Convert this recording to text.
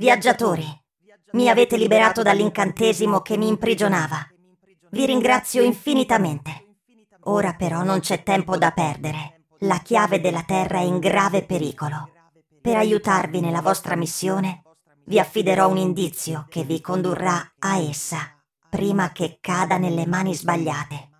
Viaggiatori, mi avete liberato dall'incantesimo che mi imprigionava. Vi ringrazio infinitamente. Ora però non c'è tempo da perdere. La chiave della Terra è in grave pericolo. Per aiutarvi nella vostra missione, vi affiderò un indizio che vi condurrà a essa, prima che cada nelle mani sbagliate.